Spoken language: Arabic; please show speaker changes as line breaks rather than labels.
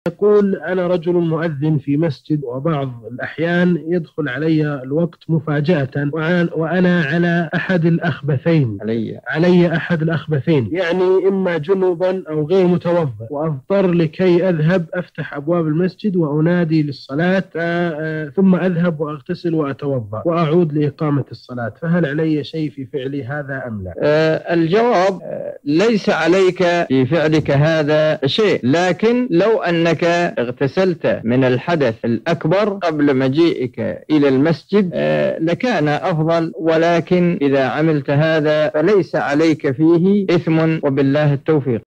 يقول: أنا رجل مؤذن في مسجد، وبعض الأحيان يدخل علي الوقت مفاجأة وأنا على أحد الأخبثين، علي أحد الأخبثين، يعني إما جنوبا أو غير متوضئ، وأضطر لكي أذهب أفتح أبواب المسجد وأنادي للصلاة، ثم أذهب وأغتسل وأتوضأ وأعود لإقامة الصلاة، فهل علي شيء في فعلي هذا أم لا؟
الجواب: ليس عليك في فعلك هذا شيء، لكن لو أنك اغتسلت من الحدث الأكبر قبل مجيئك إلى المسجد لكان أفضل، ولكن إذا عملت هذا فليس عليك فيه إثم، وبالله التوفيق.